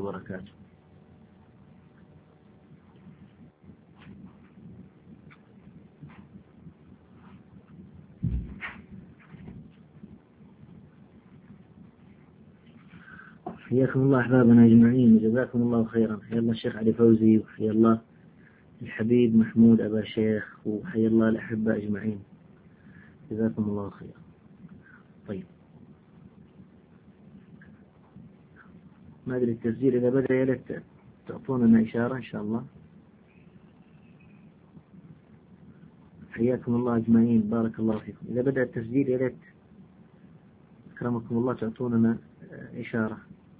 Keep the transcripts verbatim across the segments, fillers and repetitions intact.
وبركاته. حياكم الله أحبابنا أجمعين، جزاكم الله خيرا. حيا الله الشيخ علي فوزي، وحيا الله الحبيب محمود أبا شيخ، وحيا الله الأحبة أجمعين، جزاكم الله خيرا. طيب، ما أدري التسجيل إذا بدأ، يا ليت تعطوننا إشارة إن شاء الله. حياكم الله أجمعين، بارك الله فيكم. إذا بدأ التسجيل يا ليت أكرمكم الله تعطوننا إشارة.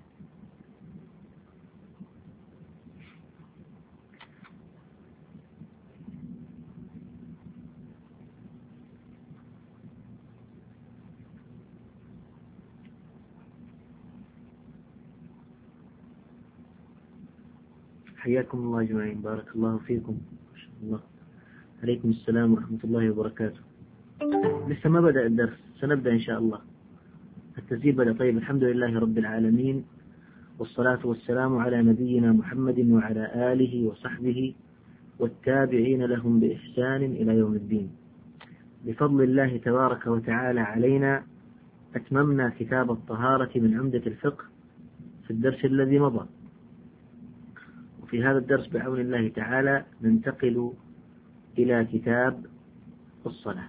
حياكم الله أجمعين، بارك الله فيكم. ما شاء الله. عليكم السلام ورحمة الله وبركاته. لسه ما بدأ الدرس، سنبدأ إن شاء الله. التسجيل بدأ. طيب، الحمد لله رب العالمين، والصلاة والسلام على نبينا محمد وعلى آله وصحبه والتابعين لهم بإحسان إلى يوم الدين. بفضل الله تبارك وتعالى علينا أتممنا كتاب الطهارة من عمدة الفقه في الدرس الذي مضى، وفي هذا الدرس بعون الله تعالى ننتقل إلى كتاب الصلاة.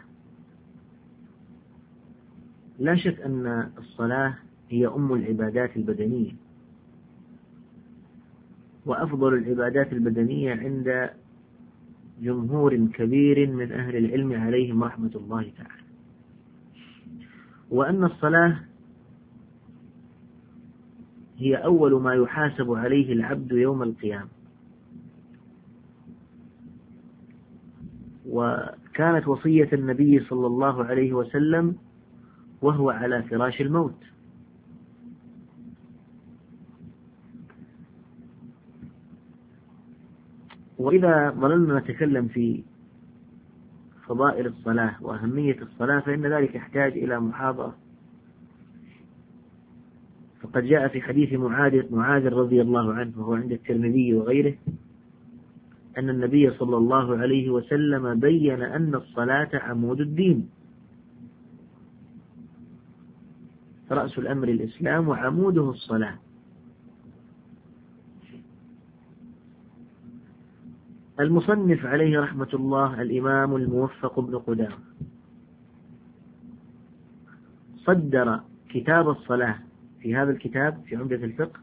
لا شك أن الصلاة هي أم العبادات البدنية، وأفضل العبادات البدنية عند جمهور كبير من أهل العلم عليهم رحمة الله تعالى، وأن الصلاة هي أول ما يحاسب عليه العبد يوم القيامة. وكانت وصية النبي صلى الله عليه وسلم وهو على فراش الموت. وإذا ظللنا نتكلم في فضائل الصلاة وأهمية الصلاة فإن ذلك يحتاج إلى محاضرة. فقد جاء في حديث معاذ معاذ رضي الله عنه وهو عند الترمذي وغيره أن النبي صلى الله عليه وسلم بين أن الصلاة عمود الدين، رأس الأمر الإسلام وعموده الصلاة. المصنف عليه رحمة الله الإمام الموفق بن قدامة صدر كتاب الصلاة في هذا الكتاب في عمدة الفقه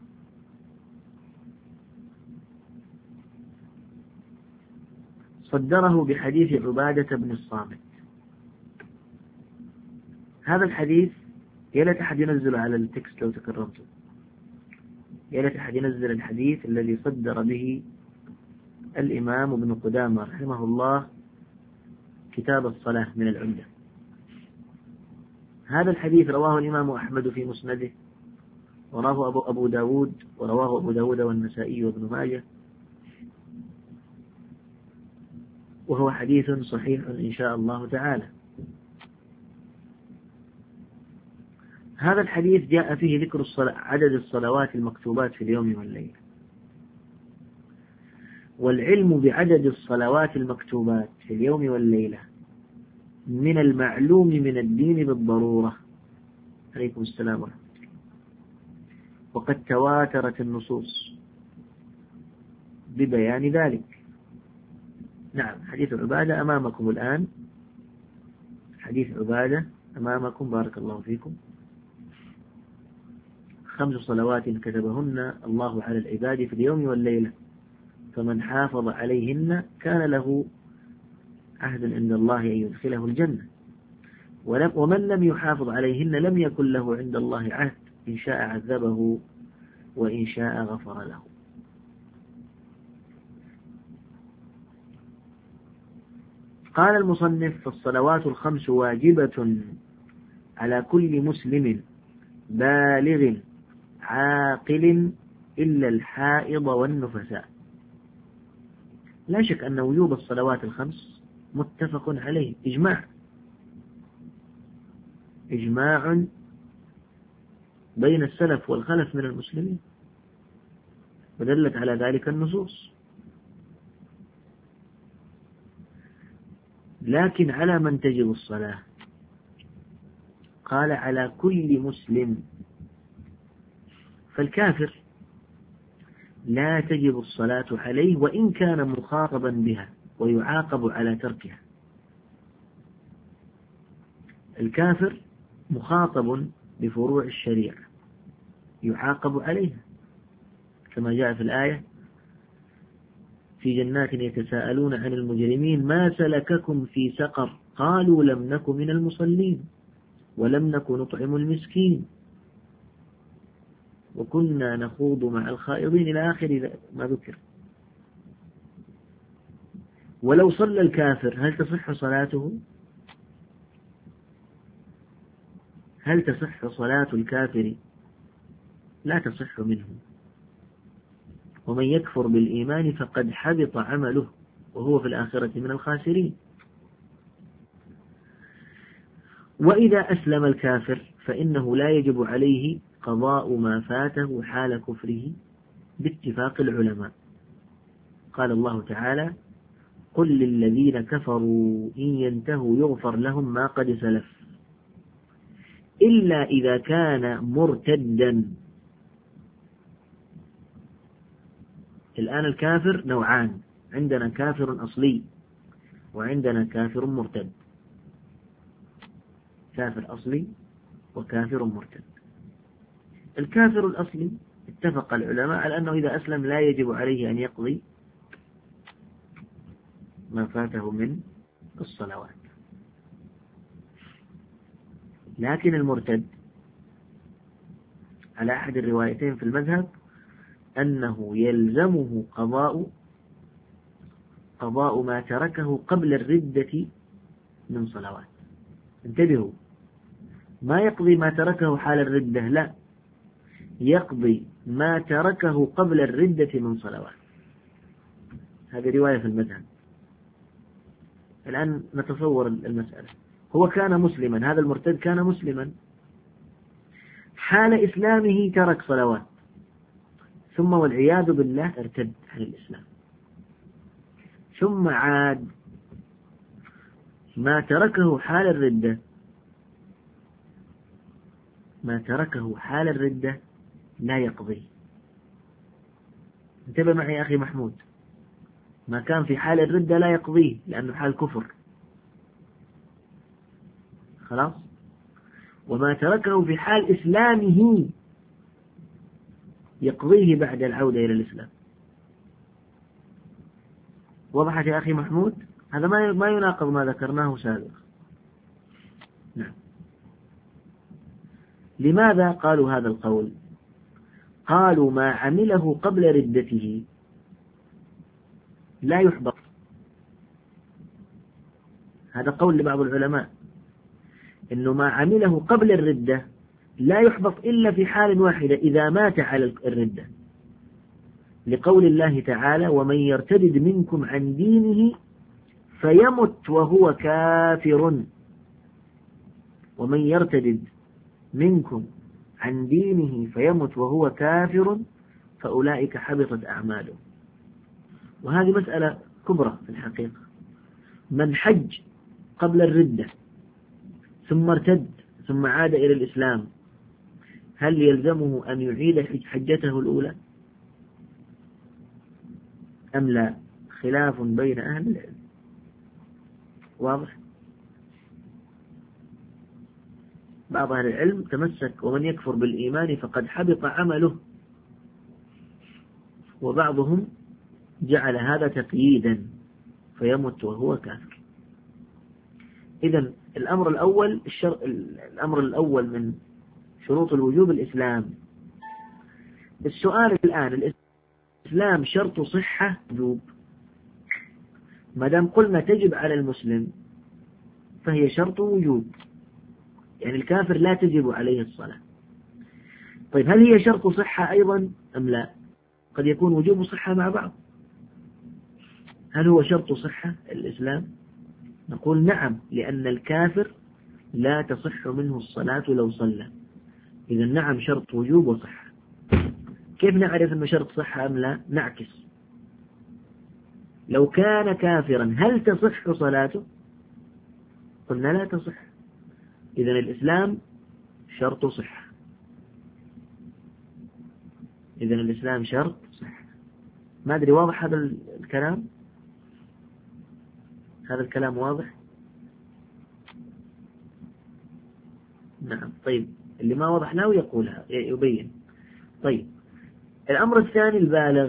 صدره بحديث عبادة بن الصامت. هذا الحديث يا ليت أحد ينزل على التكست لو تكرمتم، يا ليت أحد ينزل الحديث الذي صدر به الإمام ابن قدامة رحمه الله كتاب الصلاة من العمدة. هذا الحديث رواه الإمام أحمد في مسنده، ورواه أبو, أبو داود ورواه أبو داود والنسائي وابن ماجه، وهو حديث صحيح إن شاء الله تعالى. هذا الحديث جاء فيه ذكر الصلاة عدد الصلوات المكتوبات في اليوم والليلة، والعلم بعدد الصلوات المكتوبات في اليوم والليلة من المعلوم من الدين بالضرورة. عليكم السلام ورحمة الله. وقد تواترت النصوص ببيان ذلك. نعم، حديث عبادة أمامكم الآن، حديث عبادة أمامكم، بارك الله فيكم. خمس صلوات كتبهن الله على العباد في اليوم والليلة، فمن حافظ عليهن كان له عهد عند الله أن يدخله الجنة، ومن لم يحافظ عليهن لم يكن له عند الله عهد، إن شاء عذبه وإن شاء غفر له. قال المصنف: فالصلوات الخمس واجبة على كل مسلم بالغ عاقل إلا الحائض والنفساء. لا شك أن وجوب الصلوات الخمس متفق عليه، إجماع إجماع بين السلف والخلف من المسلمين. ودلت على ذلك النصوص. لكن على من تجب الصلاة؟ قال على كل مسلم. فالكافر لا تجب الصلاة عليه وإن كان مخاطبا بها ويعاقب على تركها. الكافر مخاطب بفروع الشريعة يعاقب عليها، كما جاء في الآية: في جنات يتساءلون عن المجرمين ما سلككم في سقر قالوا لم نك من المصلين ولم نك نطعم المسكين وكنا نخوض مع الخائضين إلى آخر ما ذكر. ولو صلى الكافر هل تصح صلاته؟ هل تصح صلاة الكافر؟ لا تصح منه. ومن يكفر بالإيمان فقد حبط عمله وهو في الآخرة من الخاسرين. وإذا أسلم الكافر فإنه لا يجب عليه قضاء ما فاته حال كفره باتفاق العلماء. قال الله تعالى: قل للذين كفروا إن ينتهوا يغفر لهم ما قد سلف إلا إذا كان مرتدا. الآن الكافر نوعان: عندنا كافر أصلي وعندنا كافر مرتد. كافر أصلي وكافر مرتد. الكافر الأصلي اتفق العلماء على أنه إذا أسلم لا يجب عليه أن يقضي ما فاته من الصلوات. لكن المرتد على أحد الروايتين في المذهب أنه يلزمه قضاء قضاء ما تركه قبل الردة من صلوات. انتبهوا، ما يقضي ما تركه حال الردة، لا، يقضي ما تركه قبل الردة من صلوات. هذه رواية في المذهب. الآن نتصور المسألة: هو كان مسلما، هذا المرتد كان مسلما، حال إسلامه ترك صلوات، ثم والعياذ بالله ارتد عن الإسلام، ثم عاد. ما تركه حال الردة ما تركه حال الردة لا يقضي. انتبه معي يا أخي محمود، ما كان في حال الردة لا يقضيه لأنه حال كفر، خلاص. وما تركه في حال إسلامه يقضيه بعد العودة إلى الإسلام. وضحت يا أخي محمود؟ هذا ما ما يناقض ما ذكرناه سابقا. نعم. لماذا قالوا هذا القول؟ قالوا ما عمله قبل ردته لا يحبط. هذا قول لبعض العلماء، إنه ما عمله قبل الردة لا يحبط إلا في حال واحدة: إذا مات على الردة، لقول الله تعالى: ومن يرتد منكم عن دينه فيمت وهو كافر. ومن يرتد منكم عن دينه فيمت وهو كافر فأولئك حبطت أعماله. وهذه مسألة كبرى في الحقيقة. من حج قبل الردة ثم ارتد ثم عاد إلى الإسلام، هل يلزمه أن يعيد حجته الأولى أم لا؟ خلاف بين أهل العلم. واضح؟ بعض أهل العلم تمسك: ومن يكفر بالإيمان فقد حبط عمله، وبعضهم جعل هذا تقييدا: فيمت وهو كافر. إذن الأمر الأول الشر... الأمر الأول من شروط الوجوب الإسلام. السؤال الآن: الإسلام شرط صحة وجوب؟ ما دام قلنا تجب على المسلم فهي شرط وجوب، يعني الكافر لا تجب عليه الصلاة. طيب هل هي شرط صحة أيضا أم لا؟ قد يكون وجوب صحة مع بعض. هل هو شرط صحة الإسلام؟ نقول نعم، لأن الكافر لا تصح منه الصلاة لو صلى. إذا نعم، شرط وجوب وصحة. كيف نعرف أنه شرط صحة أم لا؟ نعكس، لو كان كافرا هل تصح صلاته؟ قلنا لا تصح. إذن الإسلام شرط صحة، إذن الإسلام شرط صحة. ما أدري واضح هذا الكلام؟ هذا الكلام واضح؟ نعم. طيب اللي ما وضح له يقولها يبين. طيب الأمر الثاني البالغ.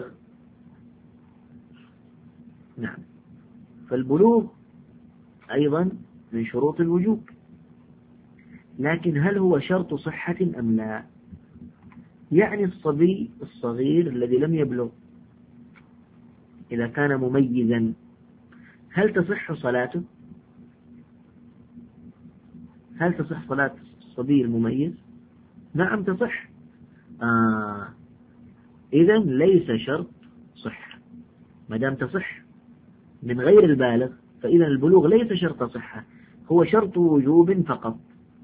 نعم، فالبلوغ أيضا من شروط الوجوب، لكن هل هو شرط صحة أم لا؟ يعني الصبي الصغير الذي لم يبلغ إذا كان مميزا هل تصح صلاته؟ هل تصح صلاة الصبي المميز؟ نعم تصح. آه. إذن ليس شرط صحة، ما دام تصح من غير البالغ فإذا البلوغ ليس شرط صحة، هو شرط وجوب فقط.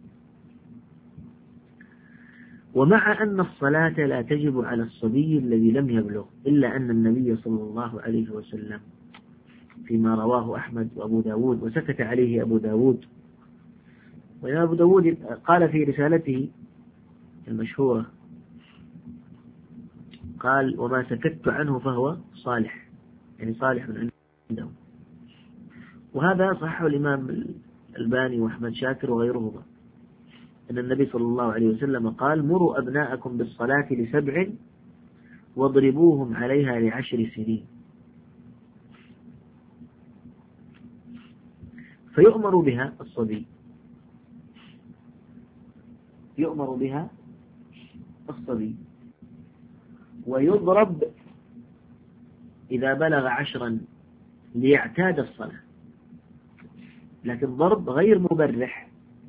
ومع أن الصلاة لا تجب على الصبي الذي لم يبلغ، إلا أن النبي صلى الله عليه وسلم فيما رواه أحمد وأبو داود وسكت عليه أبو داود، وأبو داود قال في رسالته المشهورة قال وما سكت عنه فهو صالح، يعني صالح من عنده. وهذا صححه الإمام الباني وأحمد شاكر وغيرهما، أن النبي صلى الله عليه وسلم قال مروا أبناءكم بالصلاة لسبع واضربوهم عليها لعشر سنين. فيؤمر بها الصبي، يؤمر بها الصبي ويضرب إذا بلغ عشرا ليعتاد الصلاة، لكن ضرب غير مبرح.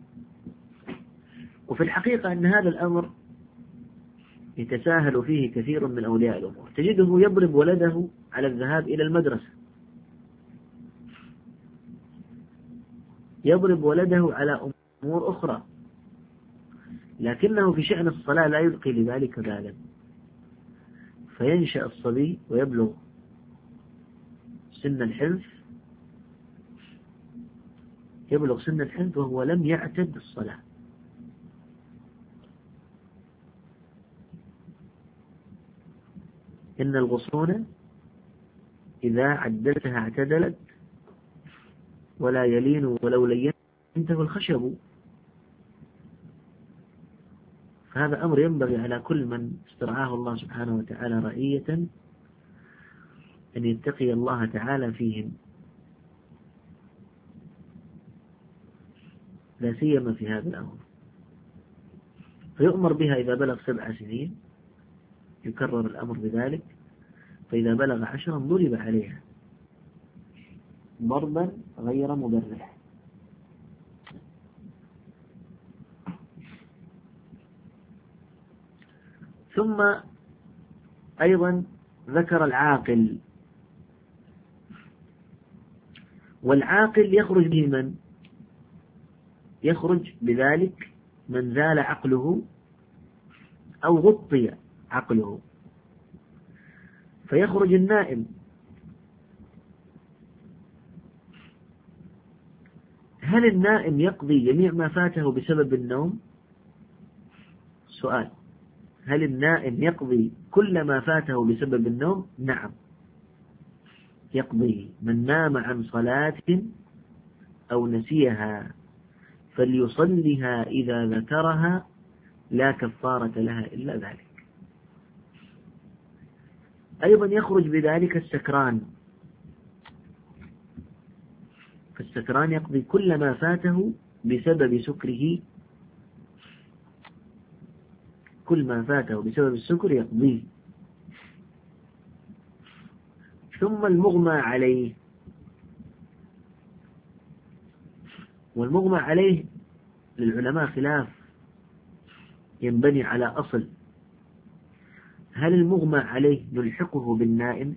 وفي الحقيقة أن هذا الأمر يتساهل فيه كثير من أولياء الأمور، تجده يضرب ولده على الذهاب إلى المدرسة، يضرب ولده على أمور أخرى، لكنه في شأن الصلاة لا يلقي لذلك بالا، فينشأ الصبي ويبلغ سن الحنث، يبلغ سن الحنث وهو لم يعتد الصلاة. إن الغصون إذا عدلتها اعتدلت ولا يلين ولو لينته الخشب. فهذا أمر ينبغي على كل من استرعاه الله سبحانه وتعالى رعية أن يتقي الله تعالى فيهم، لا سيما في هذا الأمر. فيؤمر بها إذا بلغ سبع سنين، يكرر الأمر بذلك، فإذا بلغ عشرا ضرب عليها ضربا غير مبرح. ثم أيضا ذكر العاقل، والعاقل يخرج به من؟ يخرج بذلك من زال عقله أو غطي عقله، فيخرج النائم. هل النائم يقضي جميع ما فاته بسبب النوم؟ سؤال، هل النائم يقضي كل ما فاته بسبب النوم؟ نعم يقضي. من نام عن صلاة أو نسيها فليصلها إذا ذكرها لا كفارة لها إلا ذلك. أيضا يخرج بذلك السكران، فالسكران يقضي كل ما فاته بسبب سكره، كل ما فاته بسبب السكر يقضيه. ثم المغمى عليه، والمغمى عليه للعلماء خلاف ينبني على أصل، هل المغمى عليه نلحقه بالنائم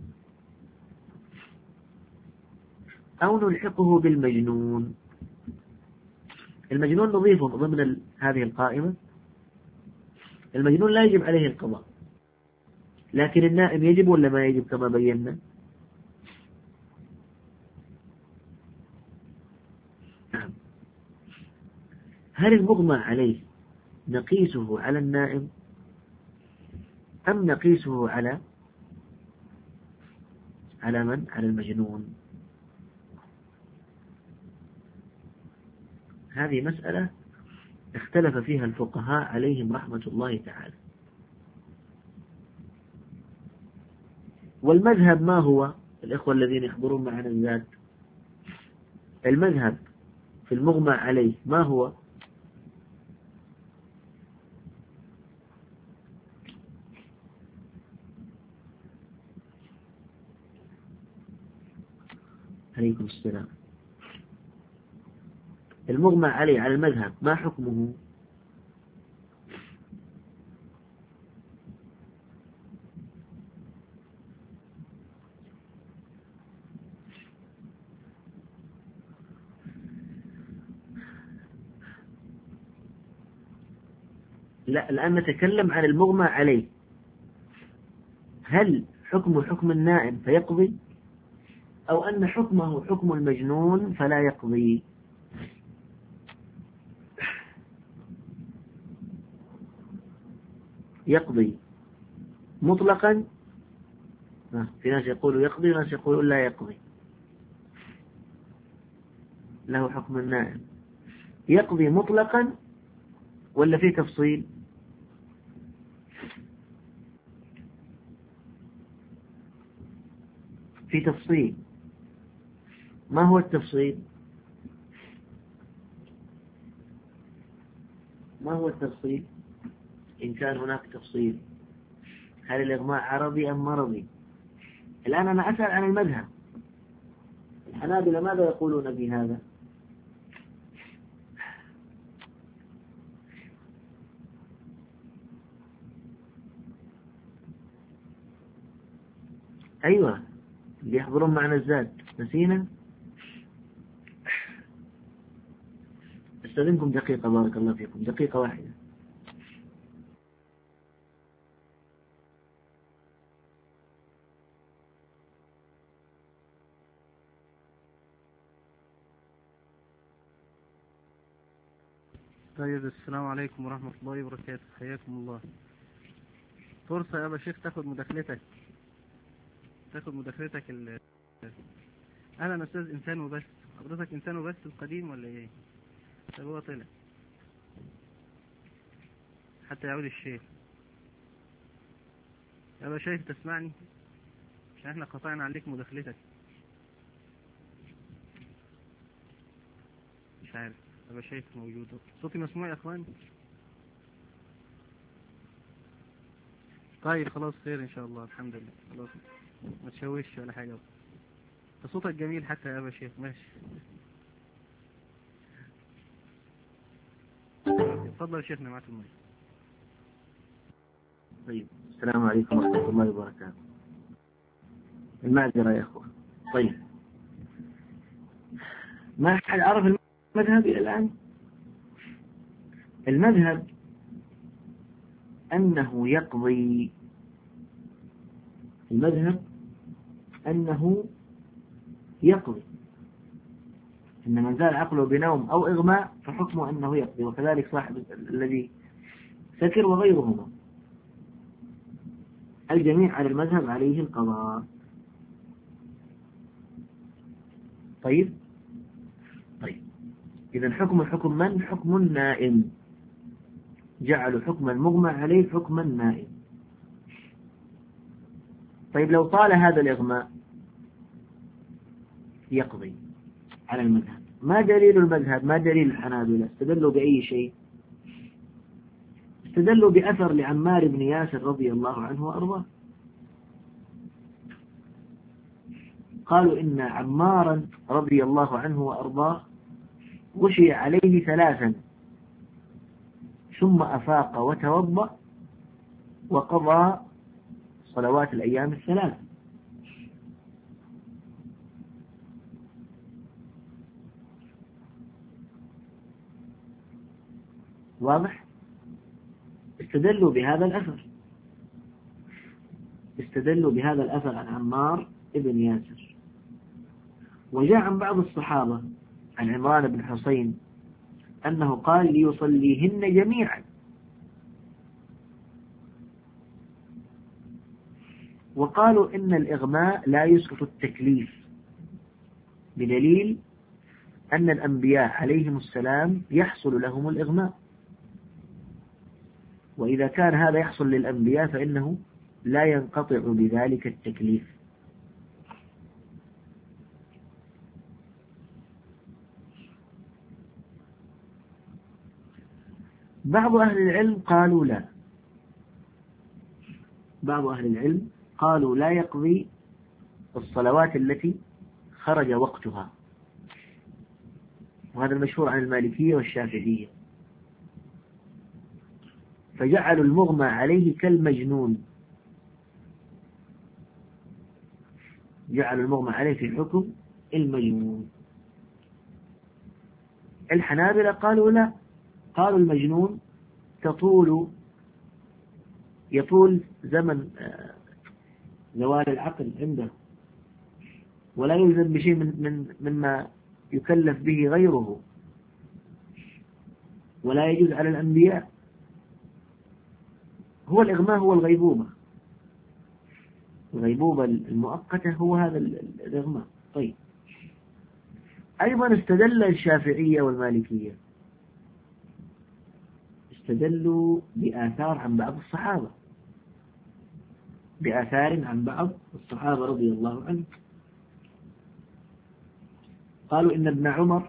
أو نلحقه بالمجنون؟ المجنون نضيفه ضمن هذه القائمة، المجنون لا يجب عليه القضاء، لكن النائم يجب ولا ما يجب كما بينا؟ نعم. هل المغمى عليه نقيسه على النائم أم نقيسه على على من؟ على المجنون؟ هذه مسألة اختلف فيها الفقهاء عليهم رحمة الله تعالى. والمذهب ما هو؟ الإخوة الذين يحضرون معنا الزاد، المذهب في المغمى عليه ما هو؟ عليكم السلام. المغمى عليه على المذهب ما حكمه؟ لا، الآن نتكلم عن المغمى عليه، هل حكمه حكم النائم فيقضي أو أن حكمه حكم المجنون فلا يقضي؟ يقضي مطلقا. في ناس يقولوا يقضي وناس يقولوا لا يقضي، له حكم النائم. يقضي مطلقا ولا في تفصيل؟ في تفصيل. ما هو التفصيل؟ ما هو التفصيل إن كان هناك تفصيل؟ هل الإغماء عرضي أم مرضي؟ الآن أنا أسأل عن المذهب، الحنابلة ماذا يقولون بهذا؟ أيوة، اللي يحضرون معنا الزاد نسينا. استاذنكم دقيقة بارك الله فيكم، دقيقة واحدة. طيب، السلام عليكم ورحمة الله وبركاته، حياكم الله. فرصة يا أبا شيخ تاخد مداخلتك تاخد مداخلتك ال... أنا أستاذ إنسان وبس، حضرتك إنسان وبس القديم ولا إيه؟ طب هو طلع حتى يعود الشيخ. يا أبا شيخ تسمعني؟ عشان احنا قطعنا عليك مداخلتك. مش عارف أبا شيخ موجود؟ صوتي مسموع يا أخوان؟ طيب خلاص، خير إن شاء الله، الحمد لله. خلاص ما تشوش ولا حاجة، صوتك جميل حتى يا أبا شيخ. ماشي، اتفضل يا شيخنا، معك المايك. طيب، السلام عليكم ورحمة الله وبركاته. المعذرة يا أخوة. طيب، ما حد عرف المذهب إلى الآن؟ المذهب أنه يقضي، المذهب أنه يقضي، إن من زال عقله بنوم أو إغماء فحكمه أنه يقضي، وكذلك صاحب الذي سكر وغيرهما، الجميع على المذهب عليه القضاء. طيب طيب إذا حكم حكم من؟ حكم النائم، جعلوا حكم المغمى عليه حكم النائم. طيب لو طال هذا الإغماء يقضي على المذهب. ما دليل المذهب؟ ما دليل الحنابلة؟ استدلوا بأي شيء؟ استدلوا بأثر لعمار بن ياسر رضي الله عنه وأرضاه، قالوا إن عمارا رضي الله عنه وأرضاه غشي عليه ثلاثا ثم أفاق وتوضأ وقضى صلوات الأيام الثلاث. واضح؟ استدلوا بهذا الأثر. استدلوا بهذا الأثر عن عمار ابن ياسر. وجاء عن بعض الصحابة عن عمران بن حسين أنه قال ليصليهن جميعا، وقالوا إن الإغماء لا يسقط التكليف بدليل أن الأنبياء عليهم السلام يحصل لهم الإغماء، وإذا كان هذا يحصل للأنبياء فإنه لا ينقطع بذلك التكليف. بعض أهل العلم قالوا لا، بعض أهل العلم قالوا لا يقضي الصلوات التي خرج وقتها، وهذا المشهور عن المالكية والشافعية، فجعلوا المغمى عليه كالمجنون، جعلوا المغمى عليه في حكم المجنون. الحنابلة قالوا لا، قالوا المجنون تطول يطول زمن زوال العقل عنده، ولا يلزم بشيء من من مما يكلف به غيره، ولا يجوز على الأنبياء. هو الإغماء هو الغيبوبة، الغيبوبة المؤقتة هو هذا الإغماء. طيب، أيضا استدل الشافعية والمالكية، استدلوا بآثار عن بعض الصحابة، بآثار عن بعض الصحابة رضي الله عنهم. قالوا إن ابن عمر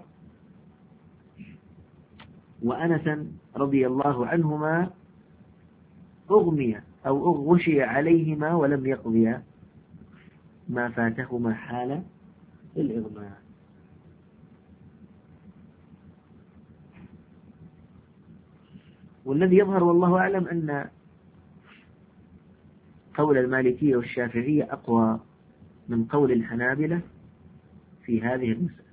وأنسا رضي الله عنهما أغمي أو أغشي عليهما ولم يقضيا ما فاتهما حال الإغماء. والذي يظهر والله أعلم أن قول المالكية والشافعية أقوى من قول الحنابلة في هذه المسألة.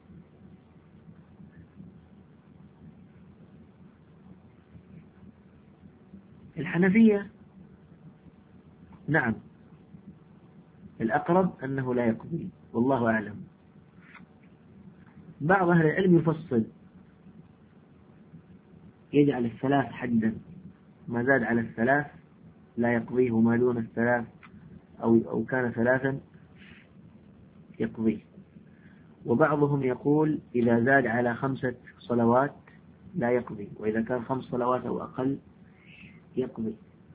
الحنفية نعم الأقرب أنه لا يقضي، والله أعلم. بعض أهل العلم يفصل، يجعل الثلاث حدا، ما زاد على الثلاث لا يقضيه، وما دون الثلاث أو أو كان ثلاثا يقضيه. وبعضهم يقول إذا زاد على خمسة صلوات لا يقضي، وإذا كان خمس صلوات أو أقل يقضي.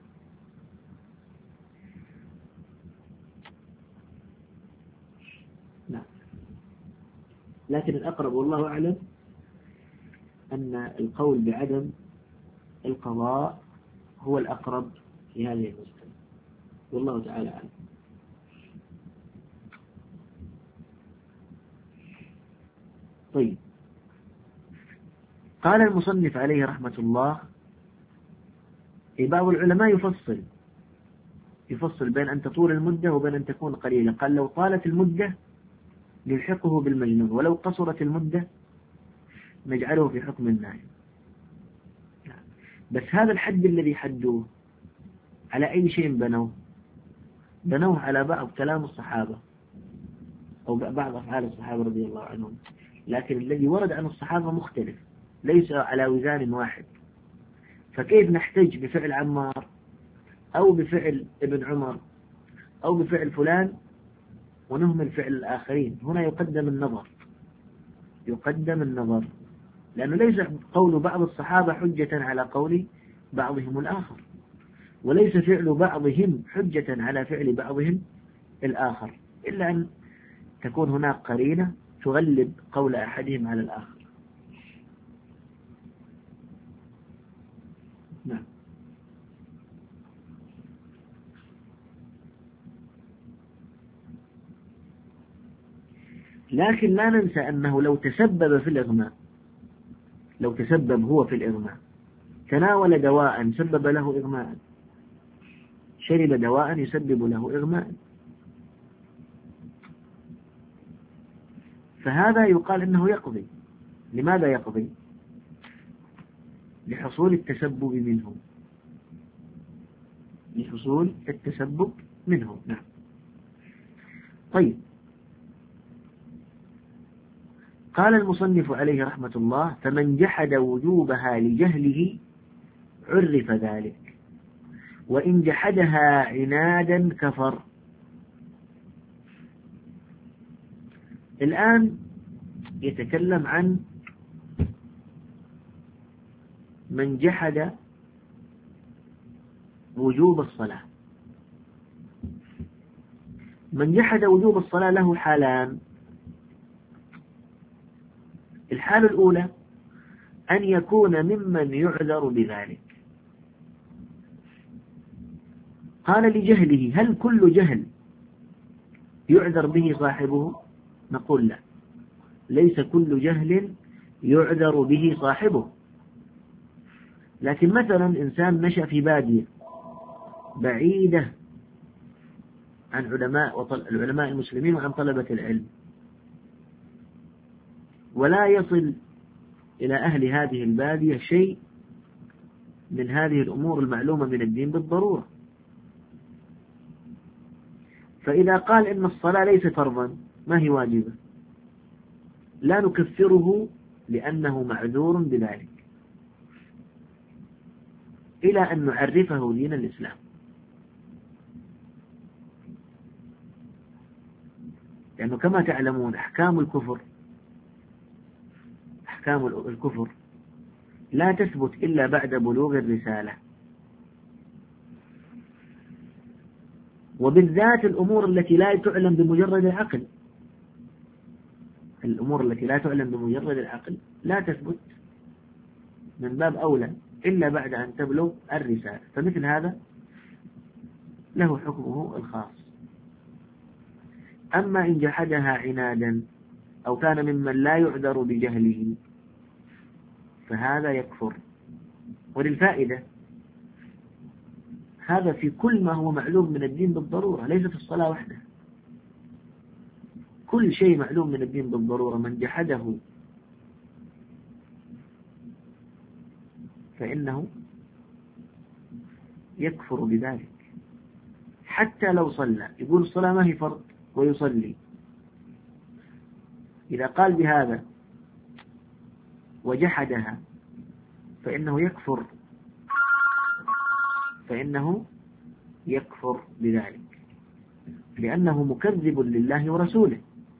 نعم، لكن الأقرب والله أعلم أن القول بعدم القضاء هو الأقرب في هذه المسألة، والله تعالى أعلم. طيب، قال المصنف عليه رحمة الله بعض العلماء يفصل يفصل بين أن تطول المدة وبين أن تكون قليلة. قال لو طالت المدة نلحقه بالمجنون، ولو قصرت المدة نجعله في حكم النائم. بس هذا الحد الذي حدوه على أي شيء بنوه؟ بنوه على بعض كلام الصحابة أو بعض أفعال الصحابة رضي الله عنهم، لكن الذي ورد عن الصحابة مختلف، ليس على وزان واحد. فكيف نحتج بفعل عمار أو بفعل ابن عمر أو بفعل فلان ونهمل فعل الآخرين؟ هنا يقدم النظر، يقدم النظر، لأنه ليس قول بعض الصحابة حجة على قول بعضهم الآخر، وليس فعل بعضهم حجة على فعل بعضهم الآخر، إلا أن تكون هناك قرينة تغلب قول أحدهم على الآخر. نعم. لكن لا ننسى أنه لو تسبب في الإغماء، لو تسبب هو في الإغماء، تناول دواء سبب له إغماء، شرب دواء يسبب له إغماء، فهذا يقال أنه يقضي. لماذا يقضي؟ لحصول التسبب منه، لحصول التسبب منهم. نعم. طيب، قال المصنف عليه رحمة الله: فمن جحد وجوبها لجهله عرف ذلك، وإن جحدها عنادا كفر. الآن يتكلم عن من جحد وجوب الصلاة. من جحد وجوب الصلاة له حالان. الحالة الأولى أن يكون ممن يعذر بذلك. قال لجهله: هل كل جهل يعذر به صاحبه؟ نقول لا، ليس كل جهل يعذر به صاحبه. لكن مثلا إنسان نشأ في بادية بعيدة عن علماء العلماء المسلمين وعن طلبة العلم، ولا يصل إلى أهل هذه البادية شيء من هذه الأمور المعلومة من الدين بالضرورة. فإذا قال إن الصلاة ليست فرضا، ما هي واجبة، لا نكفره لأنه معذور بذلك، إلى أن نعرفه دين الإسلام. لأنه كما تعلمون أحكام الكفر أحكام الكفر لا تثبت إلا بعد بلوغ الرسالة، وبالذات الأمور التي لا تعلم بمجرد العقل. الأمور التي لا تعلم بمجرد العقل لا تثبت من باب أولى إلا بعد أن تبلغ الرسالة، فمثل هذا له حكمه الخاص. أما إن جحدها عنادا أو كان ممن لا يعذر بجهله فهذا يكفر. وللفائدة، هذا في كل ما هو معلوم من الدين بالضرورة، ليس في الصلاة وحده. كل شيء معلوم من الدين بالضرورة من جحده فإنه يكفر بذلك، حتى لو صلى. يقول الصلاة ما هي فرض ويصلي، إذا قال بهذا وجحدها فإنه يكفر فإنه يكفر بذلك، لأنه مكذب لله ورسوله.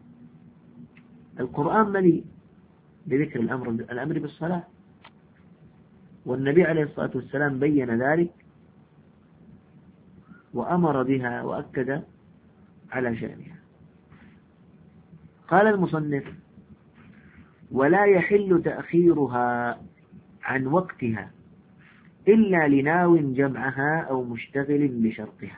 القرآن مليء بذكر الأمر الأمر بالصلاة، والنبي عليه الصلاة والسلام بين ذلك وأمر بها وأكد على شأنها. قال المصنف: ولا يحل تأخيرها عن وقتها إلا لناو جمعها أو مشتغل بشرطها.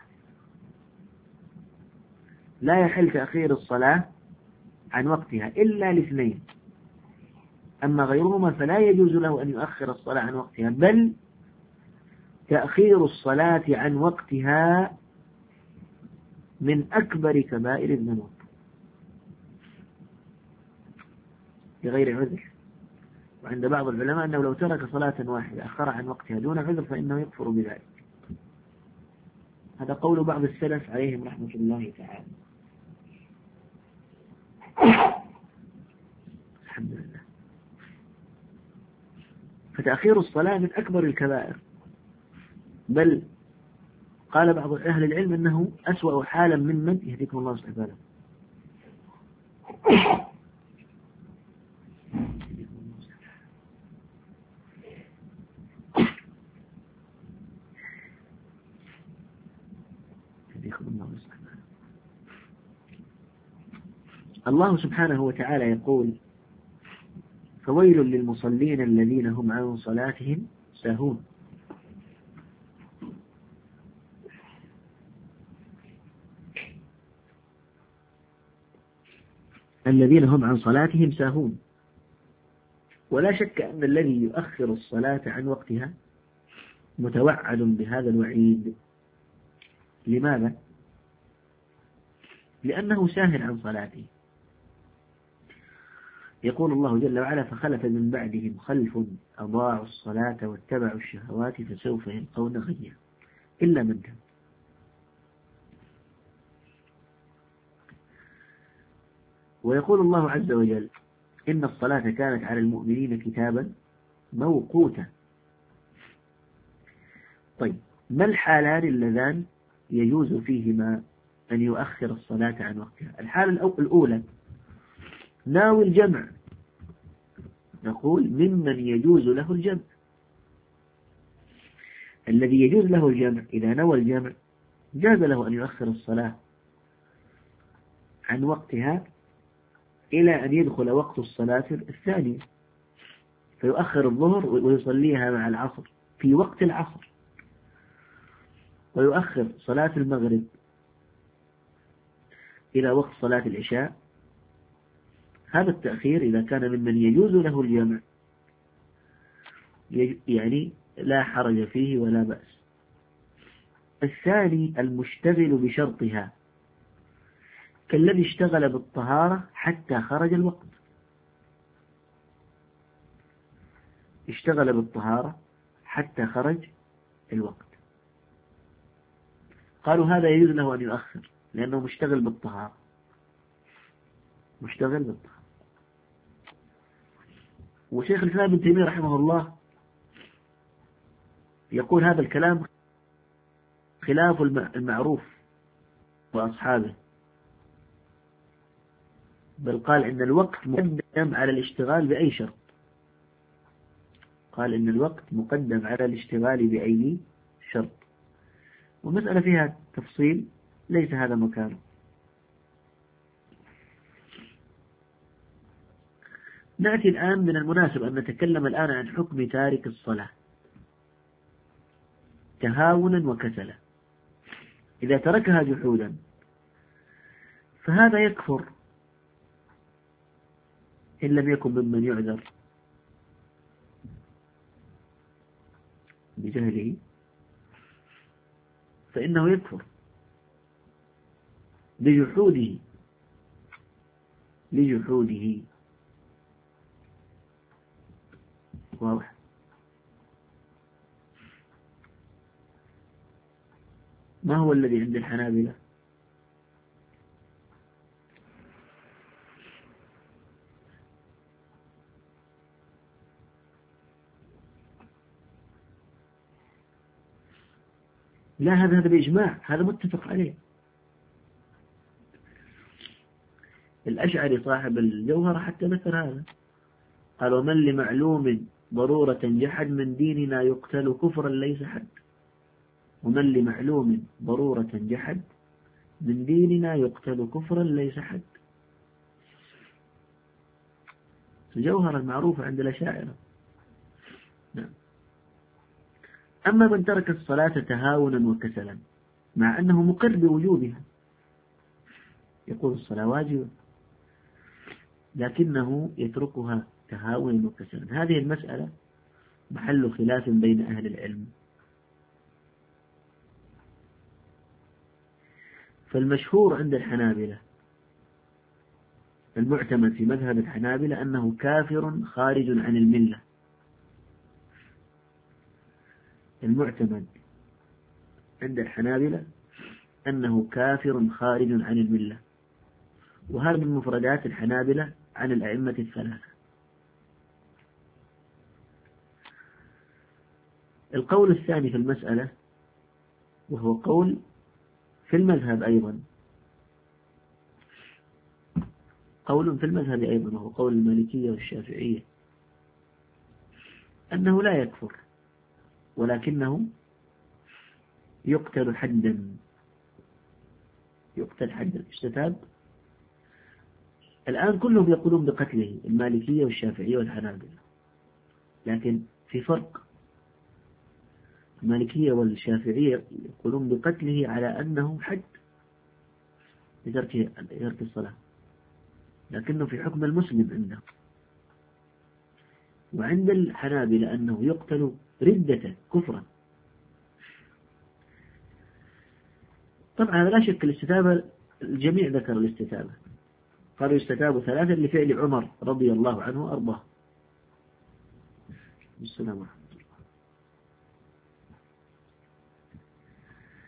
لا يحل تأخير الصلاة عن وقتها إلا لاثنين، أما غيرهما فلا يجوز له أن يؤخر الصلاة عن وقتها، بل تأخير الصلاة عن وقتها من أكبر كبائر الذنوب بغير عذر. وعند بعض العلماء أنه لو ترك صلاة واحدة أخر عن وقتها دون عذر فإنه يكفر بذلك. هذا قول بعض السلف عليهم رحمة الله تعالى. الحمد لله. فتأخير الصلاة من أكبر الكبائر، بل قال بعض أهل العلم أنه أسوأ حالا ممن يهديكم الله سبحانه. الله سبحانه وتعالى يقول: فويل للمصلين الذين هم عن صلاتهم ساهون. الذين هم عن صلاتهم ساهون. ولا شك أن الذي يؤخر الصلاة عن وقتها متوعد بهذا الوعيد. لماذا؟ لأنه ساهل عن صلاته. يقول الله جل وعلا: فخلف من بعدهم خلف أضاعوا الصلاة واتبعوا الشهوات فسوف يلقون غيا إلا من تاب. ويقول الله عز وجل إن الصلاة كانت على المؤمنين كتابا موقوتا. طيب، ما الحالان اللذان يجوز فيهما أن يؤخر الصلاة عن وقتها؟ الحالة الأولى ناوي الجمع، نقول ممن يجوز له الجمع. الذي يجوز له الجمع إذا نوى الجمع جاز له أن يؤخر الصلاة عن وقتها إلى أن يدخل وقت الصلاة الثانية، فيؤخر الظهر ويصليها مع العصر في وقت العصر، ويؤخر صلاة المغرب إلى وقت صلاة العشاء. هذا التأخير إذا كان ممن يجوز له الجمع يعني لا حرج فيه ولا بأس. الثاني المشتغل بشرطها كالذي اشتغل بالطهارة حتى خرج الوقت، اشتغل بالطهارة حتى خرج الوقت، قالوا هذا يجوز له أن يؤخر لأنه مشتغل بالطهارة، مشتغل بالطهارة. وشيخ الإسلام ابن تيمية رحمه الله يقول هذا الكلام خلاف المعروف وأصحابه، بل قال إن الوقت مقدم على الاشتغال بأي شرط، قال إن الوقت مقدم على الاشتغال بأي شرط. ومسألة فيها تفصيل ليس هذا مكانه. نأتي الآن، من المناسب أن نتكلم الآن عن حكم تارك الصلاة تهاونا وكسلا. إذا تركها جحودا فهذا يكفر إن لم يكن ممن يعذر بجهله، فإنه يكفر لجحوده لجحوده واضح. ما هو الذي عند الحنابلة؟ لا، هذا هذا بإجماع، هذا متفق عليه. الأشعري صاحب الجوهر حتى ذكر هذا، قال ومن لمعلوم ضرورة جحد من ديننا يقتل كفرا ليس حد. ومن لمعلوم ضرورة جحد من ديننا يقتل كفرا ليس حد. الجوهر المعروف عند الأشاعرة. نعم. أما من ترك الصلاة تهاونا وكسلا مع أنه مقر بوجوبها، يقول الصلاة واجبة لكنه يتركها تهاونا وكسلا، هذه المسألة محل خلاف بين أهل العلم. فالمشهور عند الحنابلة المعتمد في مذهب الحنابلة أنه كافر خارج عن الملة. المعتمد عند الحنابلة أنه كافر خارج عن الملة، وهذا من مفردات الحنابلة عن الأئمة الثلاثة. القول الثاني في المسألة وهو قول في المذهب أيضا، قول في المذهب أيضا وهو قول المالكية والشافعية، أنه لا يكفر ولكنه يقتل حدا، يقتل حدا استتاب. الآن كلهم يقولون بقتله، المالكية والشافعية والحنابلة، لكن في فرق. المالكية والشافعية يقولون بقتله على أنه حد لترك الصلاة، لكنه في حكم المسلم عنده. وعند الحنابلة أنه يقتل ردة كفرا. طبعا لا شك الاستتابة، الجميع ذكر الاستتابة، قالوا يستتاب ثلاثا لفعل عمر رضي الله عنه وأرضاه. السلام عليكم.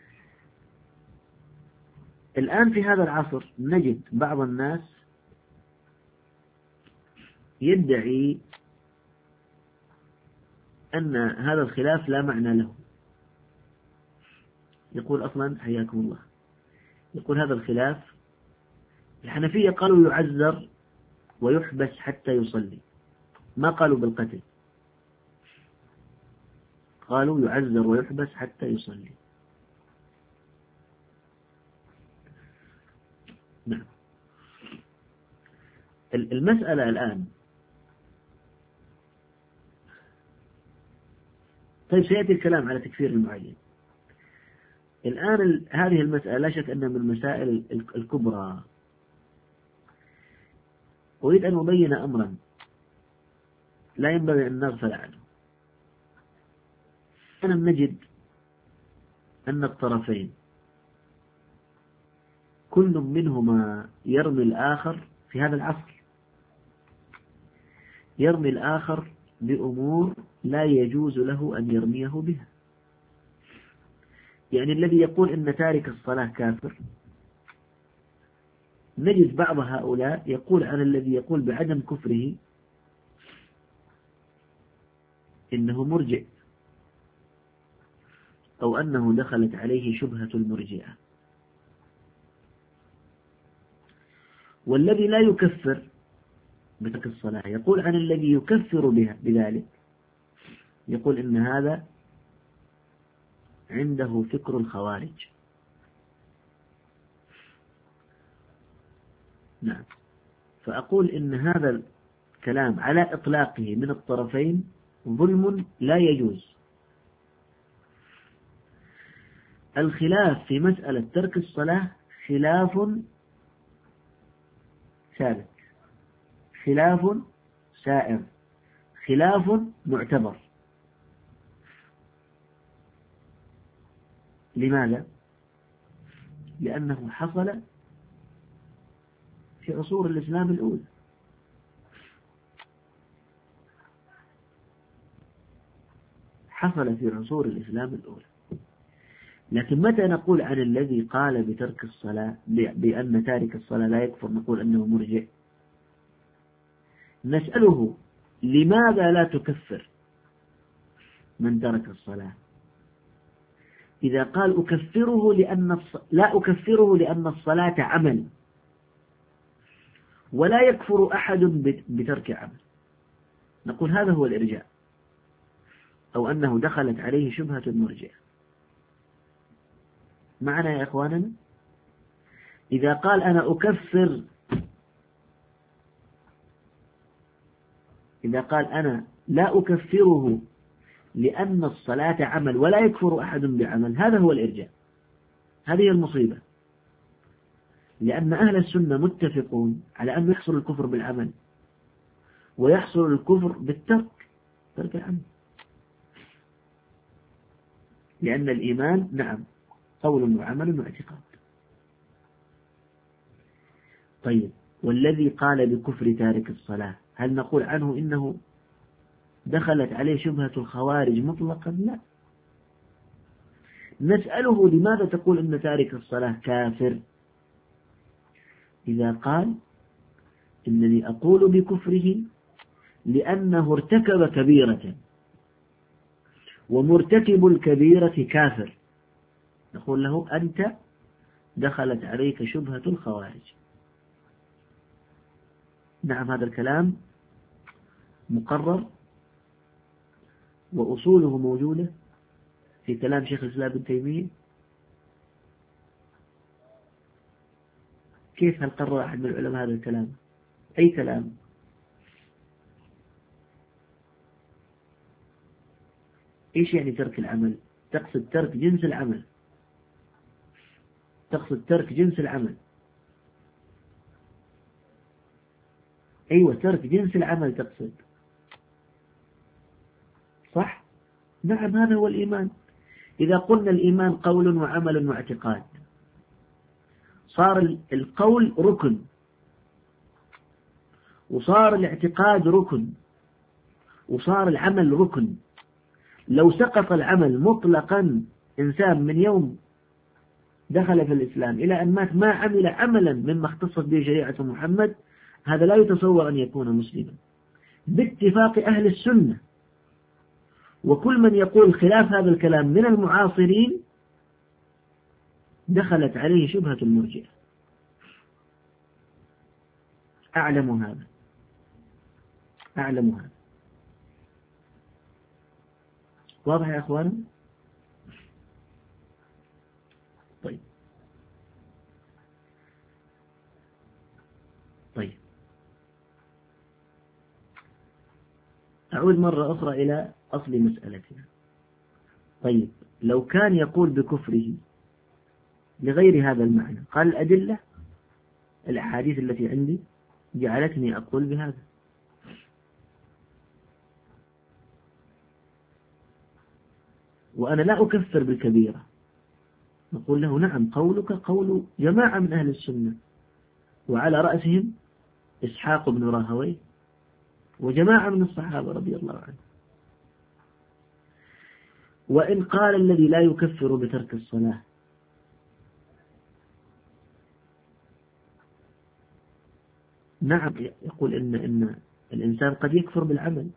الآن في هذا العصر نجد بعض الناس يدعي أن هذا الخلاف لا معنى له. يقول أصلا حياكم الله، يقول هذا الخلاف الحنفية قالوا يعذر ويحبس حتى يصلي، ما قالوا بالقتل، قالوا يعذر ويحبس حتى يصلي. نعم. المسألة الآن، طيب سيأتي الكلام على تكفير المعين. الآن هذه المسألة لا شك أن من المسائل الكبرى. أريد أن أبين أمرا لا ينبغي أن نغفل عنه. أنا نجد أن الطرفين كل منهما يرمي الآخر في هذا العصر، يرمي الآخر بأمور لا يجوز له أن يرميه بها. يعني الذي يقول إن تارك الصلاة كافر، نجد بعض هؤلاء يقول عن الذي يقول بعدم كفره إنه مرجئ، أو أنه دخلت عليه شبهة المرجئة. والذي لا يكفر بترك الصلاة يقول عن الذي يكفر بها بذلك، يقول إن هذا عنده فكر الخوارج. نعم. فأقول إن هذا الكلام على إطلاقه من الطرفين ظلم لا يجوز. الخلاف في مسألة ترك الصلاة خلاف ثابت، خلاف سائر، خلاف معتبر. لماذا؟ لأنه حصل في عصور الإسلام الأولى. حصل في عصور الإسلام الأولى. لكن متى نقول عن الذي قال بترك الصلاة بأن تارك الصلاة لا يكفر نقول أنه مرجئ؟ نسأله لماذا لا تكفر من ترك الصلاة؟ إذا قال أكفره لأن الص... لا أكفره لأن الصلاة عمل، ولا يكفر أحد بترك عمل، نقول هذا هو الإرجاء، أو أنه دخلت عليه شبهة المرجئة. معنا يا إخواننا؟ إذا قال أنا أكفر، إذا قال أنا لا أكفره لأن الصلاة عمل ولا يكفر أحد بعمل، هذا هو الإرجاء. هذه المصيبة، لأن أهل السنة متفقون على أن يحصل الكفر بالعمل ويحصل الكفر بالترك، ترك العمل. لأن الإيمان نعم قول وعمل واعتقاد. طيب، والذي قال بكفر تارك الصلاة هل نقول عنه إنه دخلت عليه شبهة الخوارج مطلقا؟ لا. نسأله لماذا تقول إن تارك الصلاة كافر؟ إذا قال إنني أقول بكفره لأنه ارتكب كبيرة، ومرتكب الكبيرة كافر، نقول له أنت دخلت عليك شبهة الخوارج. نعم، هذا الكلام مقرر وأصوله موجودة في كلام شيخ الإسلام ابن تيمية. كيف هل قرر أحد من العلماء هذا الكلام؟ أي كلام؟ إيش يعني ترك العمل؟ تقصد ترك جنس العمل، تقصد ترك جنس العمل. أيوة، ترك جنس العمل تقصد، صح؟ نعم، هذا هو الإيمان. إذا قلنا الإيمان قول وعمل واعتقاد، صار القول ركن، وصار الاعتقاد ركن، وصار العمل ركن. لو سقط العمل مطلقا، إنسان من يوم دخل في الإسلام إلى أن مات ما عمل عملا مما اختصت به شريعة محمد، هذا لا يتصور أن يكون مسلما. باتفاق أهل السنة، وكل من يقول خلاف هذا الكلام من المعاصرين دخلت عليه شبهة المرجئة. أعلم هذا أعلم هذا واضح يا أخوان؟ طيب طيب أعود مرة أخرى إلى أصل مسألتنا. طيب لو كان يقول بكفره لغير هذا المعنى، قال الأدلة الأحاديث التي عندي جعلتني أقول بهذا، وأنا لا أكفر بالكبيرة، نقول له نعم قولك قول جماعة من أهل السنة، وعلى رأسهم إسحاق بن راهويه وجماعة من الصحابة رضي الله عنهم. وإن قال الذي لا يكفر بترك الصلاة نعم، يقول إن إن الإنسان قد يكفر بالعمل،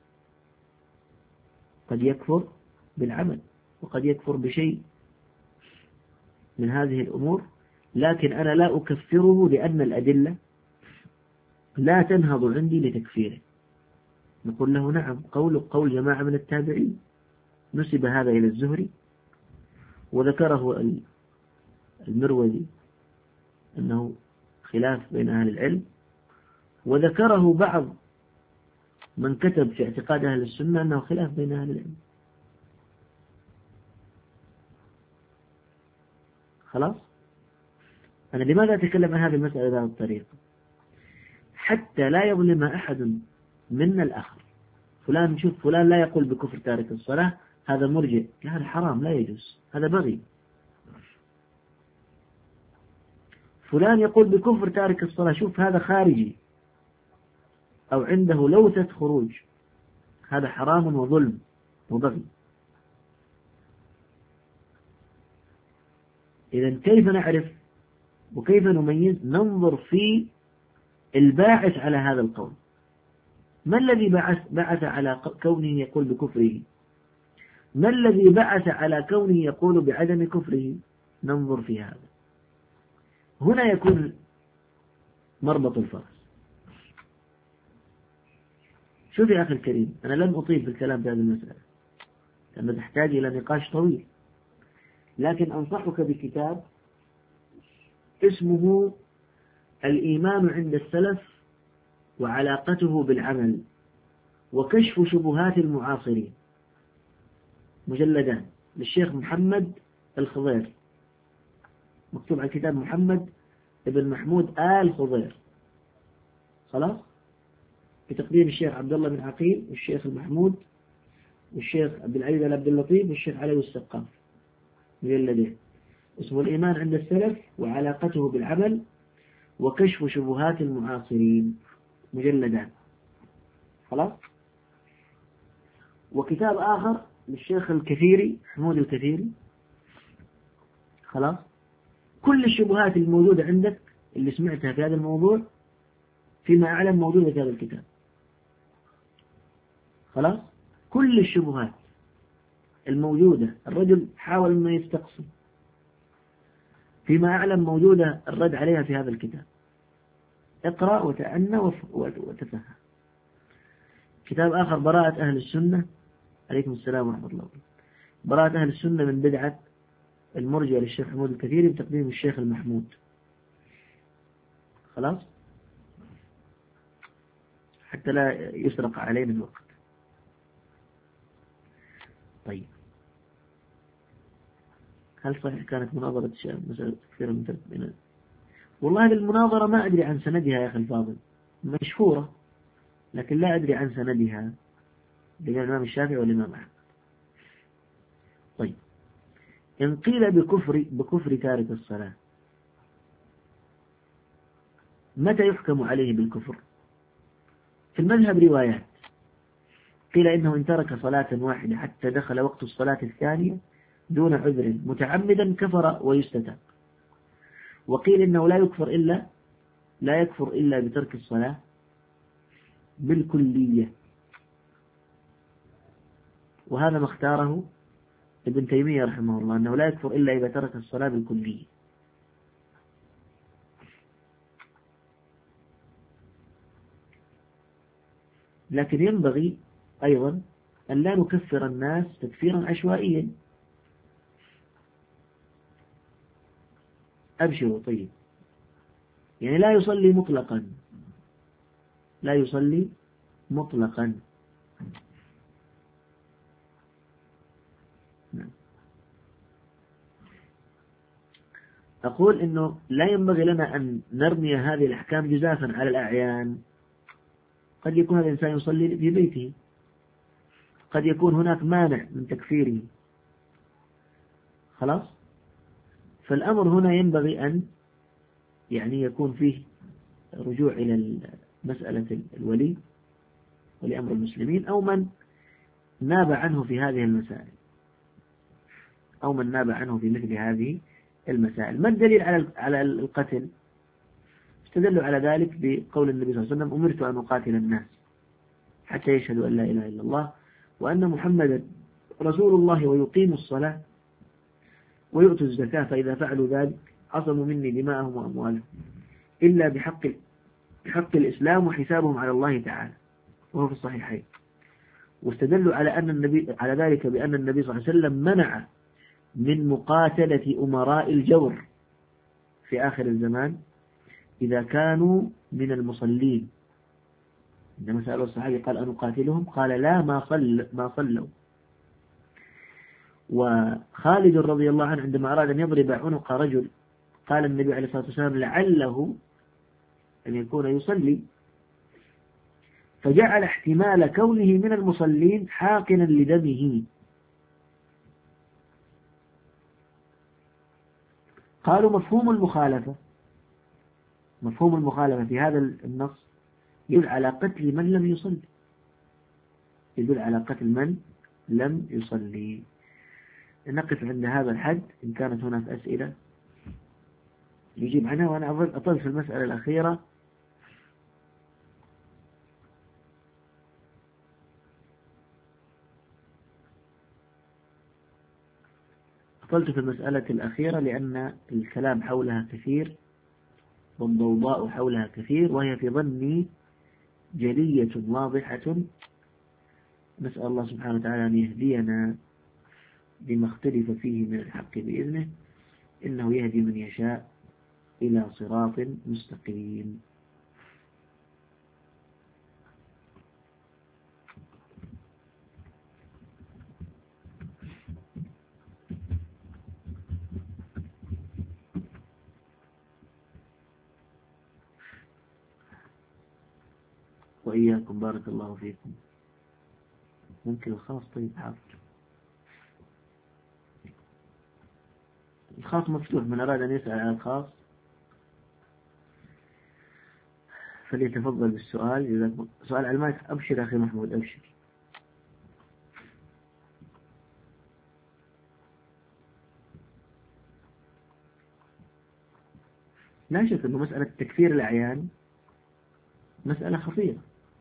قد يكفر بالعمل وقد يكفر بشيء من هذه الأمور، لكن أنا لا أكفره لأن الأدلة لا تنهض عندي لتكفيره. نقول له نعم قول قول جماعة من التابعين، نسب هذا إلى الزهري وذكره المروزي أنه خلاف بين أهل العلم، وذكره بعض من كتب في اعتقاد أهل السنة أنه خلاف بين أهل العلم. خلاص؟ أنا لماذا أتكلم عن هذه المسألة بهذه الطريقة؟ حتى لا يظلم أحد منا الآخر. فلان شوف فلان لا يقول بكفر تارك الصلاة، هذا مرجئ، هذا حرام لا يجوز، هذا بغي. فلان يقول بكفر تارك الصلاة، شوف هذا خارجي أو عنده لوثة خروج، هذا حرام وظلم وبغي. إذن كيف نعرف وكيف نميز؟ ننظر في الباعث على هذا القول. ما الذي بعث, بعث على كونه يقول بكفره؟ ما الذي بعث على كونه يقول بعدم كفره؟ ننظر في هذا. هنا يكون مربط الفرس. شوف يا أخي الكريم، أنا لن أطيل في الكلام في هذه المسألة لأنه تحتاج إلى نقاش طويل، لكن أنصحك بكتاب اسمه الإيمان عند السلف وعلاقته بالعمل وكشف شبهات المعاصرين، مجلدان للشيخ محمد الخضير، مكتوب على الكتاب محمد ابن محمود آل خضير، خلاص، بتقديم الشيخ عبد الله بن عقيل والشيخ المحمود والشيخ عبد العزيز عبد اللطيف والشيخ علي السقاف، مجلدين، اسمه الإيمان عند السلف وعلاقته بالعمل وكشف شبهات المعاصرين، مجلدان، خلاص. وكتاب آخر للشيخ الكثيري حمود الكثيري، خلاص. كل الشبهات الموجودة عندك اللي سمعتها في هذا الموضوع فيما أعلم موجودة في هذا الكتاب، خلاص. كل الشبهات الموجودة الرجل حاول أنه يستقصي، فيما أعلم موجودة الرد عليها في هذا الكتاب. اقرأ وتأنى وتفهم. كتاب آخر براءة أهل السنة، عليكم السلام ورحمة الله وبركاته، براءة أهل السنة من بدعة المرجئة للشيخ حمود الكثيري بتقديم الشيخ المحمود، خلاص، حتى لا يسرق علينا الوقت. طيب، هل صحيح كانت مناظرة مسألة كثيرة من ترتيبنا؟ والله المناظرة ما أدري عن سندها يا أخي الفاضل، مشهورة لكن لا أدري عن سندها بين الإمام الشافعي والإمام أحمد. طيب، إن قيل بكفر بكفر تارك الصلاة، متى يحكم عليه بالكفر؟ في المذهب روايات، قيل إنه إن ترك صلاة واحدة حتى دخل وقت الصلاة الثانية دون عذر متعمدا كفر ويستتاب، وقيل إنه لا يكفر إلا لا يكفر إلا بترك الصلاة بالكلية، وهذا ما اختاره ابن تيمية رحمه الله، أنه لا يكفر إلا إذا ترك الصلاة بالكلية. لكن ينبغي أيضا أن لا نكفر الناس تكفيرا عشوائيا. أبشروا طيب، يعني لا يصلي مطلقا، لا يصلي مطلقا. أقول إنه لا ينبغي لنا أن نرمي هذه الأحكام جزافا على الأعيان. قد يكون هذا الإنسان يصلي في بيته، قد يكون هناك مانع من تكفيره، خلاص. فالأمر هنا ينبغي أن يعني يكون فيه رجوع إلى مسألة الولي ولي أمر المسلمين، أو من ناب عنه في هذه المسائل، أو من ناب عنه في مثل هذه المسائل. ما الدليل على على القتل؟ استدلوا على ذلك بقول النبي صلى الله عليه وسلم: أمرت أن أقاتل الناس حتى يشهدوا أن لا إله إلا الله وأن محمدا رسول الله ويقيموا الصلاة ويؤتوا الزكاة، فإذا فعلوا ذلك عصموا مني دماءهم وأموالهم إلا بحق بحق الإسلام وحسابهم على الله تعالى، وهو في الصحيحين. واستدلوا على أن النبي على ذلك بأن النبي صلى الله عليه وسلم منع من مقاتلة أمراء الجور في آخر الزمان إذا كانوا من المصلين. عندما سألوا الصحابي قال: أن أقاتلهم؟ قال: لا، ما صل ما صلوا. وخالد رضي الله عنه عندما أراد أن يضرب عنق رجل قال النبي عليه الصلاة والسلام: لعله أن يكون يصلي، فجعل احتمال كونه من المصلين حاقنا لدمه. قالوا: مفهوم المخالفة مفهوم المخالفة في هذا النص يدل على قتل من لم يصلي، يدل على قتل من لم يصلي. نقف عند هذا الحد. إن كانت هناك أسئلة يجيب عنها، وأنا أطل في المسألة الأخيرة. أطلت في المسألة الأخيرة لأن الكلام حولها كثير والضوضاء حولها كثير، وهي في ظني جلية واضحة. نسأل الله سبحانه وتعالى أن يهدينا لما اختلف فيه من الحق بإذنه، إنه يهدي من يشاء إلى صراط مستقيم. وإياكم، بارك الله فيكم. ممكن الخاص؟ طيب حاضر. الخاص مفتوح، من أراد أن يسأل عن الخاص فليتفضل بالسؤال. إذا سؤال على المايك. أبشر أخي محمود، أبشر. لا شك أنه مسألة تكفير الأعيان مسألة خطيرة،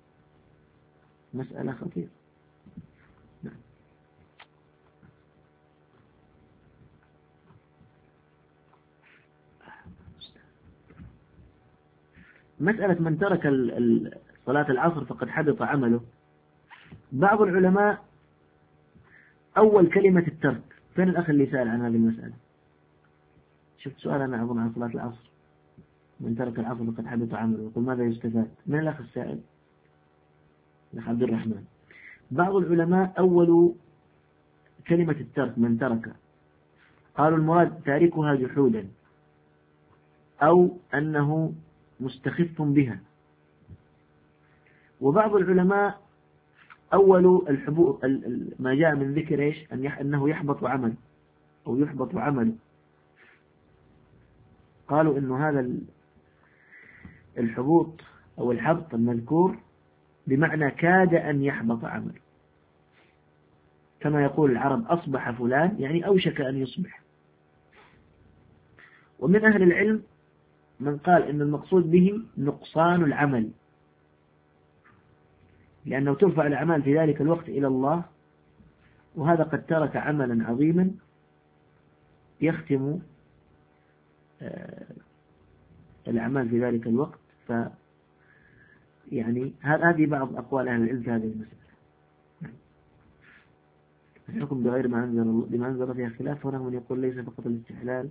مسألة خطيرة. نعم. مسألة من ترك صلاة العصر فقد حبط عمله. بعض العلماء أول كلمة الترك. فين الأخ اللي سأل عن هذه المسألة؟ شفت سؤال أنا أظن عن صلاة العصر: من ترك العصر فقد حبط عمله. يقول: ماذا يستفاد؟ من الأخ السائل؟ الأخ عبد الرحمن. بعض العلماء أول كلمة الترك من ترك قالوا المراد تاركها جحودا، أو أنه مستخف بها. وبعض العلماء أول الحبوط ما جاء من ذكر إيش أنه يحبط عمل أو يحبط عمله، قالوا إنه هذا الحبوط أو الحبط المذكور بمعنى كاد أن يحبط عمل، كما يقول العرب: أصبح فلان، يعني أوشك أن يصبح. ومن أهل العلم من قال إن المقصود به نقصان العمل، لأنه ترفع الأعمال في ذلك الوقت إلى الله وهذا قد ترك عملا عظيما يختم الأعمال في ذلك الوقت. ف يعني هذه بعض أقوال أهل العلم في هذه المسألة. الحكم بغير ما أنزل الله بما أنزل فيها خلاف، هناك من يقول ليس فقط الاستحلال.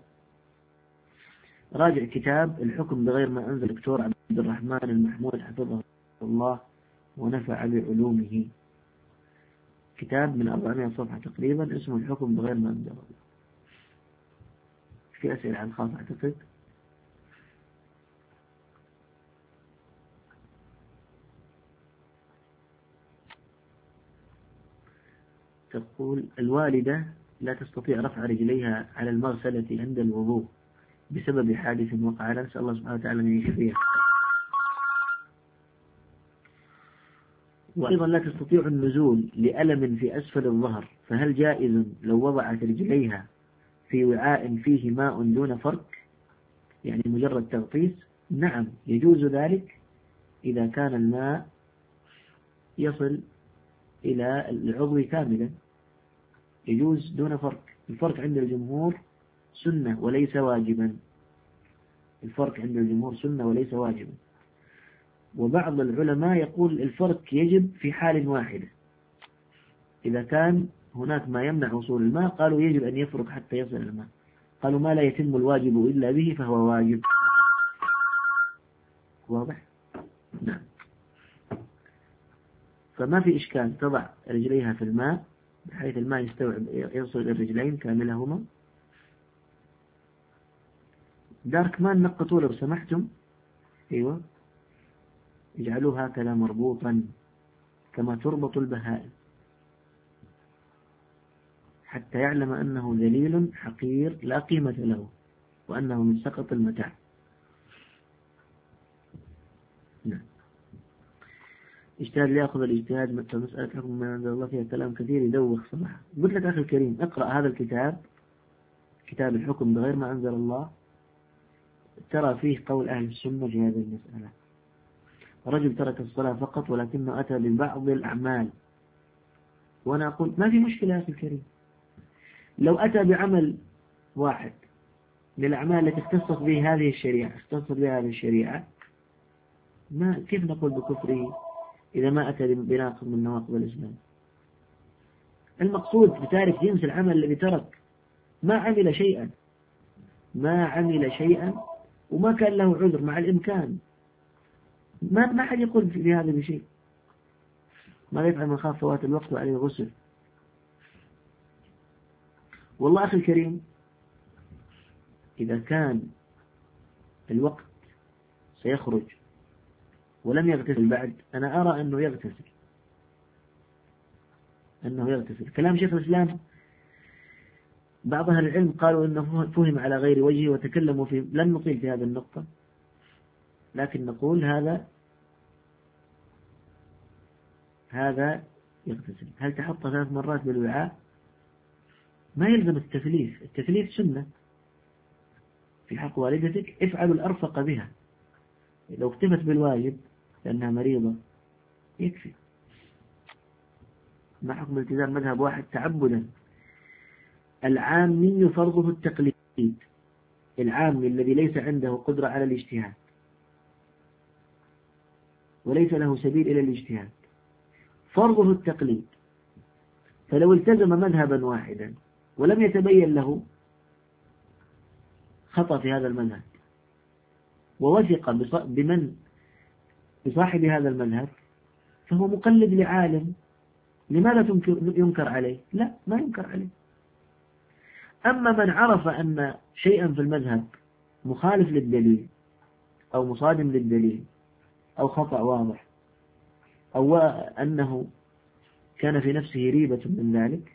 راجع كتاب الحكم بغير ما أنزل دكتور عبد الرحمن المحمود حفظه الله ونفع بعلومه، كتاب من أربعمائة صفحة تقريبا اسمه الحكم بغير ما أنزل الله. في أسئلة عن خاص أعتقد. تقول الوالدة لا تستطيع رفع رجليها على المغسلة عند الوضوء بسبب حادث وقع لها، نسأل الله سبحانه وتعالى أن يشفيها. وأيضا لا تستطيع النزول لألم في أسفل الظهر، فهل جائز لو وضعت رجليها في وعاء فيه ماء دون فرك، يعني مجرد تغطيس؟ نعم يجوز ذلك إذا كان الماء يصل إلى العضو كاملا، يجوز دون فرك. الفرك عند الجمهور سنة وليس واجبا، الفرك عند الجمهور سنة وليس واجبا. وبعض العلماء يقول الفرك يجب في حال واحدة، إذا كان هناك ما يمنع وصول الماء قالوا يجب أن يفرك حتى يصل الماء، قالوا ما لا يتم الواجب إلا به فهو واجب. واضح؟ نعم. فما في إشكال تضع رجليها في الماء بحيث الماء يستوعب يوصل الرجلين كاملهما. دارك مان نقطوا لو سمحتم. أيوة، اجعلوه هكذا مربوطا كما تربط البهائم حتى يعلم أنه ذليل حقير لا قيمة له وأنه من سقط المتاع. نعم. اجتهاد ليأخذ الاجتهاد في مسألة حكم ما أنزل الله فيها كلام كثير يدوخ صراحة. قلت لك أخي الكريم اقرأ هذا الكتاب، كتاب الحكم بغير ما أنزل الله، ترى فيه قول أهل السنة في هذه المسألة. رجل ترك الصلاة فقط ولكنه أتى ببعض الأعمال، وأنا أقول ما في مشكلة يا أخي الكريم، لو أتى بعمل واحد من الأعمال التي اختصت به هذه الشريعة اختصت بها هذه الشريعة، ما كيف نقول بكفره إذا ما أتى بناقض من نواقض الإسلام؟ المقصود بتارك جنس العمل الذي ترك ما عمل شيئا ما عمل شيئا وما كان له عذر مع الإمكان، ما ما حد يقول في هذا بشيء. ما يفعل من خاف فوات الوقت وعليه غسل. والله أخي الكريم إذا كان الوقت سيخرج ولم يغتسل بعد، أنا أرى أنه يغتسل أنه يغتسل كلام شيخ الإسلام. بعض أهل العلم قالوا أنه فهم على غير وجهه وتكلموا في، لن نطيل في هذه النقطة، لكن نقول هذا هذا يغتسل. هل تحط ثلاث مرات بالوعاء؟ ما يلزم التثليث، التثليث سنة في حق والدتك، افعلوا الأرفق بها. لو اكتفت بالواجب لأنها مريضة يكفي. ما حكم التزام مذهب واحد تعبدا؟ العامي فرضه التقليد، العامي الذي ليس عنده قدرة على الاجتهاد وليس له سبيل إلى الاجتهاد فرضه التقليد، فلو التزم مذهبا واحدا ولم يتبين له خطأ في هذا المذهب ووثق بمن بصاحب هذا المذهب فهو مقلد لعالم، لماذا ينكر عليه؟ لا، ما ينكر عليه. أما من عرف أن شيئا في المذهب مخالف للدليل أو مصادم للدليل أو خطأ واضح أو أنه كان في نفسه ريبة من ذلك،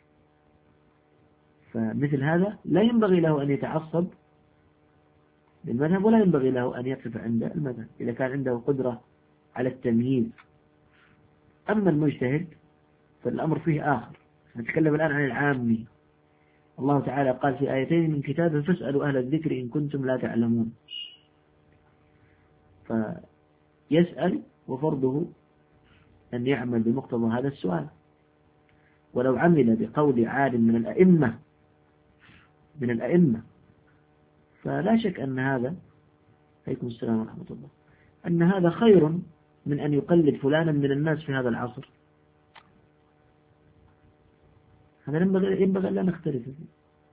فمثل هذا لا ينبغي له أن يتعصب للمذهب ولا ينبغي له أن يقف عند المذهب إذا كان عنده قدرة على التمييز. أما المجتهد فالأمر فيه آخر. نتكلم الآن عن العامي. الله تعالى قال في آيتين من كتابه فاسألوا أهل الذكر إن كنتم لا تعلمون، فيسأل وفرضه أن يعمل بمقتضى هذا السؤال. ولو عمل بقول عالم من الأئمة من الأئمة فلا شك أن هذا، عليكم السلام ورحمة الله، أن هذا خير من أن يقلد فلانا من الناس في هذا العصر. هذا ينبغي ينبغي لا نختلف فيه.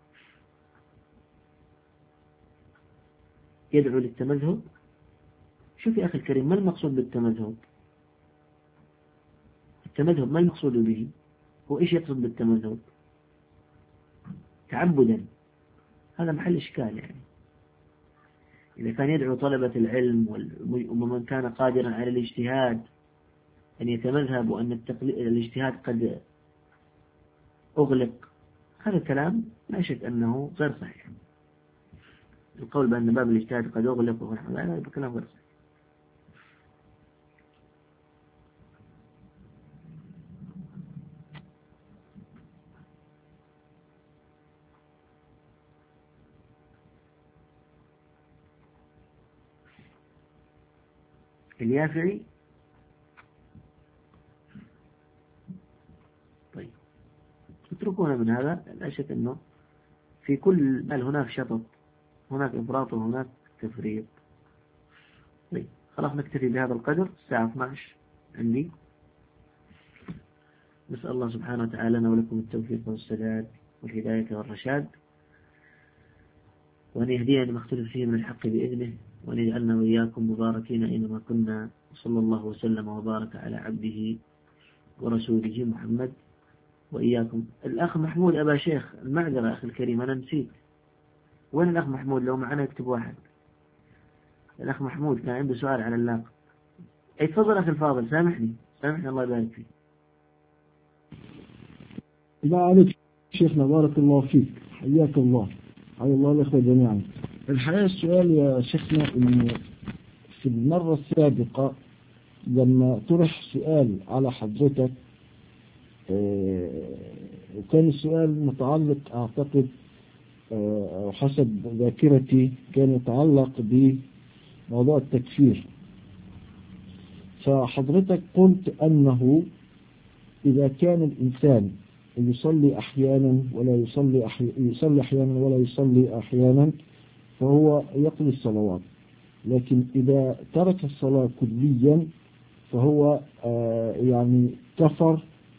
يدعو للتمذهب. شوف يا أخي الكريم، ما المقصود بالتمذهب؟ التمذهب ما المقصود به؟ هو إيش يقصد بالتمذهب؟ تعبدا، هذا محل إشكال. يعني إذا كان يدعو طلبة العلم ومن كان قادرا على الاجتهاد أن يتمذهب وأن الاجتهاد قد أغلق، هذا الكلام لا شك أنه غير صحيح. القول بأن باب الاجتهاد قد أغلق ونحن لا، هذا كلام غير صحيح. اليافعي. طيب اتركونا من هذا، لا شك أنه في كل بل هناك شطط، هناك إفراط وهناك تفريط. طيب خلاص نكتفي بهذا القدر، الساعة اثني عشر عندي. نسأل الله سبحانه وتعالى لنا ولكم التوفيق والسداد والهداية والرشاد، وأن يهدينا لما اختلف فيه من الحق بإذنه، وأن يجعلنا وإياكم مباركين أينما كنا، وصلى الله وسلم وبارك على عبده ورسوله محمد وإياكم. الأخ محمود أبا شيخ، المعذرة أخي الكريم أنا نسيت، وين الأخ محمود؟ لو معنا يكتب واحد. الأخ محمود كان عنده سؤال على اللاقة. أي تفضل أخي الفاضل، سامحني سامحني الله يبارك فيك. لا عليك شيخنا، بارك الله فيك، حياك الله، حيا الله الأخوة جميعا. الحقيقة السؤال يا شيخنا إن في المرة السابقة لما طرح سؤال على حضرتك، وكان السؤال متعلق أعتقد أو حسب ذاكرتي كان يتعلق بموضوع التكفير، فحضرتك قلت أنه إذا كان الإنسان يصلي أحيانا ولا يصلي أحي... يصلي أحيانا ولا يصلي أحيانا فهو يقضي الصلوات، لكن إذا ترك الصلاة كليا فهو آه يعني كفر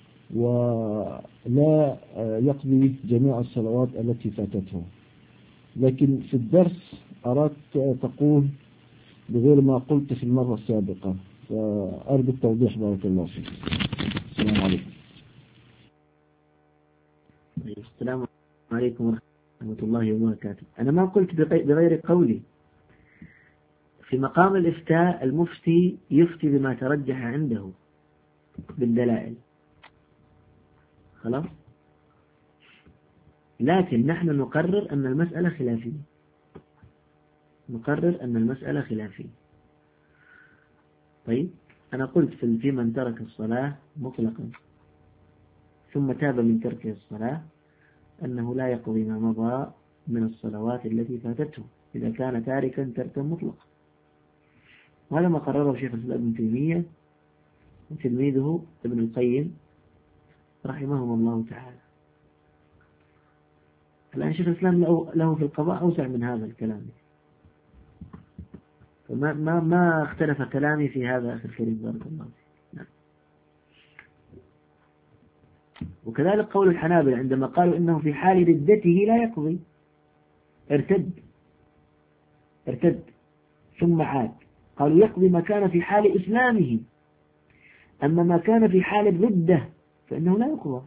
ولا آه يقضي جميع الصلوات التي فاتته. لكن في الدرس أردت تقول بغير ما قلت في المرة السابقة، فأرجو التوضيح بارك الله فيك. السلام عليكم. السلام عليكم ورحمة الله وبركاته. أنا ما قلت بغير قولي. في مقام الإفتاء المفتي يفتي بما ترجح عنده بالدلائل، خلاص، لكن نحن نقرر أن المسألة خلافية، نقرر أن المسألة خلافية. طيب أنا قلت في من ترك الصلاة مطلقا ثم تاب من ترك الصلاة أنه لا يقضي ما مضى من الصلوات التي فاتته إذا كان تاركا تركا مطلقا. وهذا ما قرره شيخ الإسلام ابن تيمية وتلميذه ابن القيم رحمهم الله تعالى. الآن شيخ الإسلام له في القضاء أوسع من هذا الكلام، فما ما ما اختلف كلامي في هذا أخي الكريم بارك الله فيك. نعم. وكذلك قول الحنابلة عندما قالوا إنه في حال ردته لا يقضي، ارتد ارتد ثم عاد، قالوا يقضي ما كان في حال إسلامه، أما ما كان في حال الردة فإنه لا يقضى.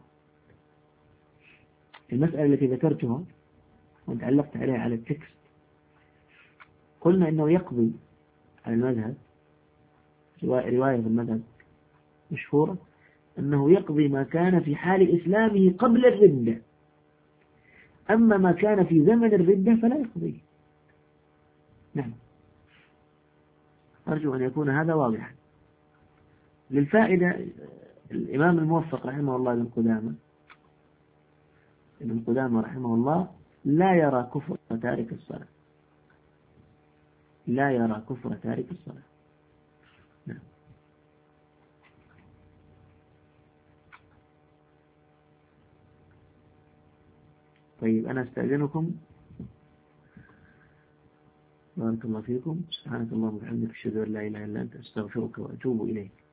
المسألة التي ذكرتها وانت علقت عليها على التكست، قلنا إنه يقضي على المذهب، رواية في المذهب مشهورة أنه يقضي ما كان في حال إسلامه قبل الردة، أما ما كان في زمن الردة فلا يقضي. نعم، أرجو أن يكون هذا واضحا. للفائدة، الإمام الموفق رحمه الله ابن قدامة ابن قدامة رحمه الله لا يرى كفر تارك الصلاة، لا يرى كفر تارك الصلاة. نعم. طيب أنا أستأذنكم، بارك الله فيكم، سبحانك اللهم وبحمدك أشهد أن لا إله إلا أنت أستغفرك وأتوب إليك.